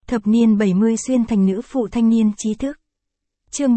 Thập niên 70 xuyên thành nữ phụ thanh niên trí thức. Chương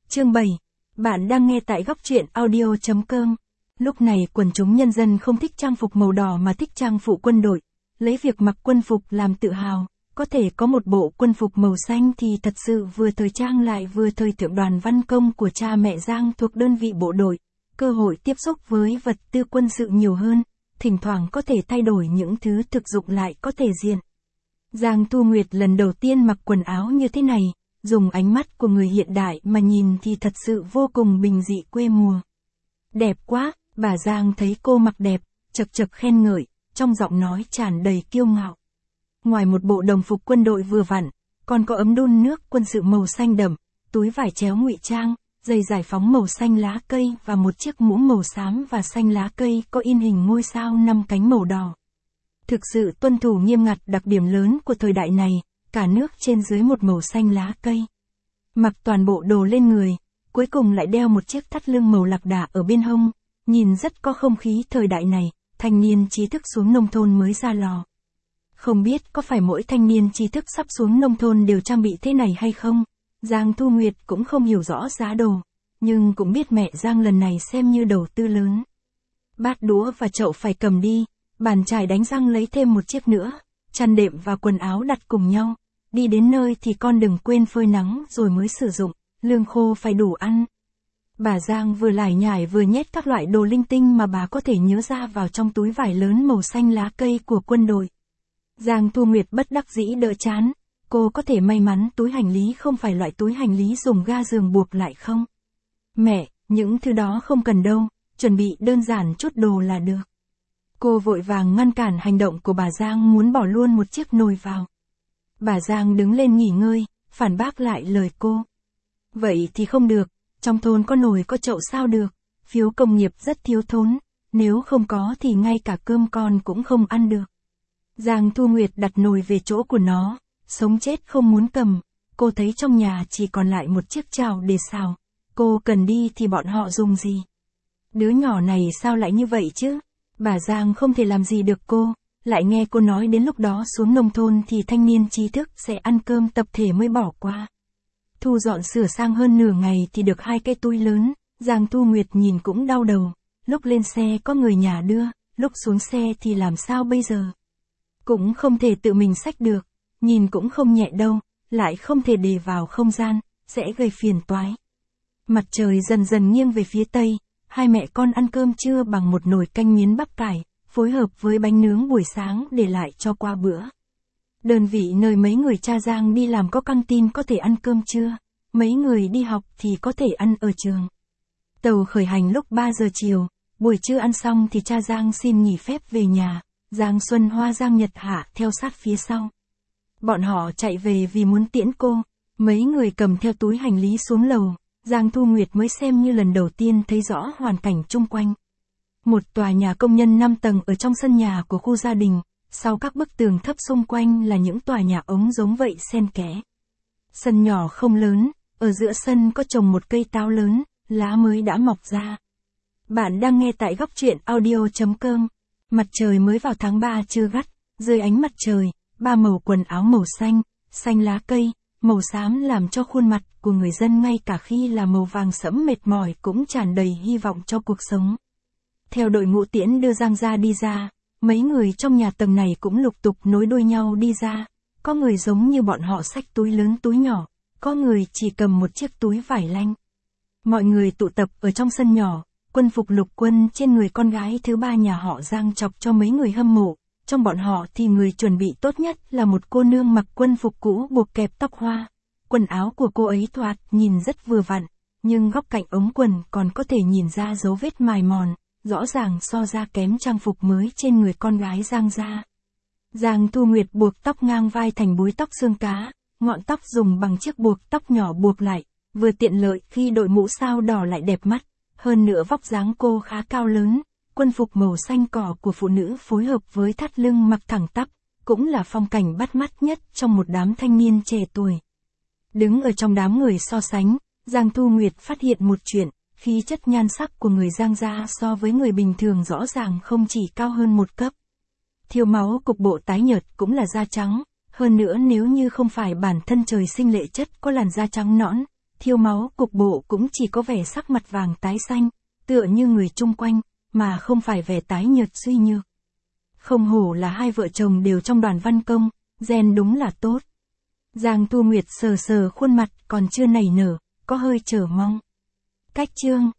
7. Bạn đang nghe tại góc truyện audio.com. Lúc này quần chúng nhân dân không thích trang phục màu đỏ mà thích trang phục quân đội, lấy việc mặc quân phục làm tự hào. Có thể có một bộ quân phục màu xanh thì thật sự vừa thời trang lại vừa thời thượng. Đoàn văn công của cha mẹ Giang thuộc đơn vị bộ đội, cơ hội tiếp xúc với vật tư quân sự nhiều hơn, thỉnh thoảng có thể thay đổi những thứ thực dụng lại có thể diện. Giang Thu Nguyệt lần đầu tiên mặc quần áo như thế này, dùng ánh mắt của người hiện đại mà nhìn thì thật sự vô cùng bình dị quê mùa. Đẹp quá, bà Giang thấy cô mặc đẹp, chật chật khen ngợi, trong giọng nói tràn đầy kiêu ngạo. Ngoài một bộ đồng phục quân đội vừa vặn, còn có ấm đun nước quân sự màu xanh đậm, túi vải chéo ngụy trang, giày giải phóng màu xanh lá cây và một chiếc mũ màu xám và xanh lá cây có in hình ngôi sao 5 cánh màu đỏ. Thực sự tuân thủ nghiêm ngặt đặc điểm lớn của thời đại này, cả nước trên dưới một màu xanh lá cây. Mặc toàn bộ đồ lên người, cuối cùng lại đeo một chiếc thắt lưng màu lạc đà ở bên hông, nhìn rất có không khí thời đại này, thanh niên trí thức xuống nông thôn mới ra lò. Không biết có phải mỗi thanh niên trí thức sắp xuống nông thôn đều trang bị thế này hay không? Giang Thu Nguyệt cũng không hiểu rõ giá đồ, nhưng cũng biết mẹ Giang lần này xem như đầu tư lớn. Bát đũa và chậu phải cầm đi, bàn chải đánh răng lấy thêm một chiếc nữa, chăn đệm và quần áo đặt cùng nhau. Đi đến nơi thì con đừng quên phơi nắng rồi mới sử dụng, lương khô phải đủ ăn. Bà Giang vừa lải nhải vừa nhét các loại đồ linh tinh mà bà có thể nhớ ra vào trong túi vải lớn màu xanh lá cây của quân đội. Giang Thu Nguyệt bất đắc dĩ đỡ chán, cô có thể may mắn túi hành lý không phải loại túi hành lý dùng ga giường buộc lại không? Mẹ, những thứ đó không cần đâu, chuẩn bị đơn giản chút đồ là được. Cô vội vàng ngăn cản hành động của bà Giang muốn bỏ luôn một chiếc nồi vào. Bà Giang đứng lên nghỉ ngơi, phản bác lại lời cô. Vậy thì không được, trong thôn có nồi có chậu sao được, phiếu công nghiệp rất thiếu thốn, nếu không có thì ngay cả cơm con cũng không ăn được. Giang Thu Nguyệt đặt nồi về chỗ của nó, sống chết không muốn cầm, cô thấy trong nhà chỉ còn lại một chiếc chảo để xào, cô cần đi thì bọn họ dùng gì? Đứa nhỏ này sao lại như vậy chứ? Bà Giang không thể làm gì được cô, lại nghe cô nói đến lúc đó xuống nông thôn thì thanh niên trí thức sẽ ăn cơm tập thể mới bỏ qua. Thu dọn sửa sang hơn nửa ngày thì được 2 cái túi lớn, Giang Thu Nguyệt nhìn cũng đau đầu, lúc lên xe có người nhà đưa, lúc xuống xe thì làm sao bây giờ? Cũng không thể tự mình xách được, nhìn cũng không nhẹ đâu, lại không thể để vào không gian, sẽ gây phiền toái. Mặt trời dần dần nghiêng về phía tây, hai mẹ con ăn cơm trưa bằng một nồi canh miến bắp cải, phối hợp với bánh nướng buổi sáng để lại cho qua bữa. Đơn vị nơi mấy người cha Giang đi làm có căng tin có thể ăn cơm trưa, mấy người đi học thì có thể ăn ở trường. Tàu khởi hành lúc 3 giờ chiều, buổi trưa ăn xong thì cha Giang xin nghỉ phép về nhà, Giang Xuân Hoa Giang Nhật Hạ theo sát phía sau. Bọn họ chạy về vì muốn tiễn cô, mấy người cầm theo túi hành lý xuống lầu, Giang Thu Nguyệt mới xem như lần đầu tiên thấy rõ hoàn cảnh chung quanh. Một tòa nhà công nhân 5 tầng ở trong sân nhà của khu gia đình, sau các bức tường thấp xung quanh là những tòa nhà ống giống vậy xen kẽ. Sân nhỏ không lớn, ở giữa sân có trồng một cây táo lớn, lá mới đã mọc ra. Bạn đang nghe tại góc truyện audio.com. Mặt trời mới vào tháng 3 chưa gắt, dưới ánh mặt trời, 3 màu quần áo màu xanh, xanh lá cây, màu xám làm cho khuôn mặt của người dân ngay cả khi là màu vàng sẫm mệt mỏi cũng tràn đầy hy vọng cho cuộc sống. Theo đội ngũ tiễn đưa Giang gia đi ra, mấy người trong nhà tầng này cũng lục tục nối đuôi nhau đi ra, có người giống như bọn họ xách túi lớn túi nhỏ, có người chỉ cầm một chiếc túi vải lanh. Mọi người tụ tập ở trong sân nhỏ, quân phục lục quân trên người con gái thứ 3 nhà họ Giang chọc cho mấy người hâm mộ, trong bọn họ thì người chuẩn bị tốt nhất là một cô nương mặc quân phục cũ buộc kẹp tóc hoa. Quần áo của cô ấy thoạt nhìn rất vừa vặn, nhưng góc cạnh ống quần còn có thể nhìn ra dấu vết mài mòn, rõ ràng so ra kém trang phục mới trên người con gái Giang gia. Giang Thu Nguyệt buộc tóc ngang vai thành búi tóc xương cá, ngọn tóc dùng bằng chiếc buộc tóc nhỏ buộc lại, vừa tiện lợi khi đội mũ sao đỏ lại đẹp mắt, hơn nữa vóc dáng cô khá cao lớn, quân phục màu xanh cỏ của phụ nữ phối hợp với thắt lưng mặc thẳng tắp, cũng là phong cảnh bắt mắt nhất trong một đám thanh niên trẻ tuổi. Đứng ở trong đám người so sánh, Giang Thu Nguyệt phát hiện một chuyện, khí chất nhan sắc của người Giang gia so với người bình thường rõ ràng không chỉ cao hơn một cấp. Thiếu máu cục bộ tái nhợt cũng là da trắng, Hơn nữa nếu như không phải bản thân trời sinh lệ chất có làn da trắng nõn, thiếu máu cục bộ cũng chỉ có vẻ sắc mặt vàng tái xanh, tựa như người chung quanh, mà không phải vẻ tái nhợt suy nhược. Không hổ là hai vợ chồng đều trong đoàn văn công, gen đúng là tốt. Giang Thu Nguyệt sờ sờ khuôn mặt còn chưa nảy nở, có hơi chờ mong. Cách chương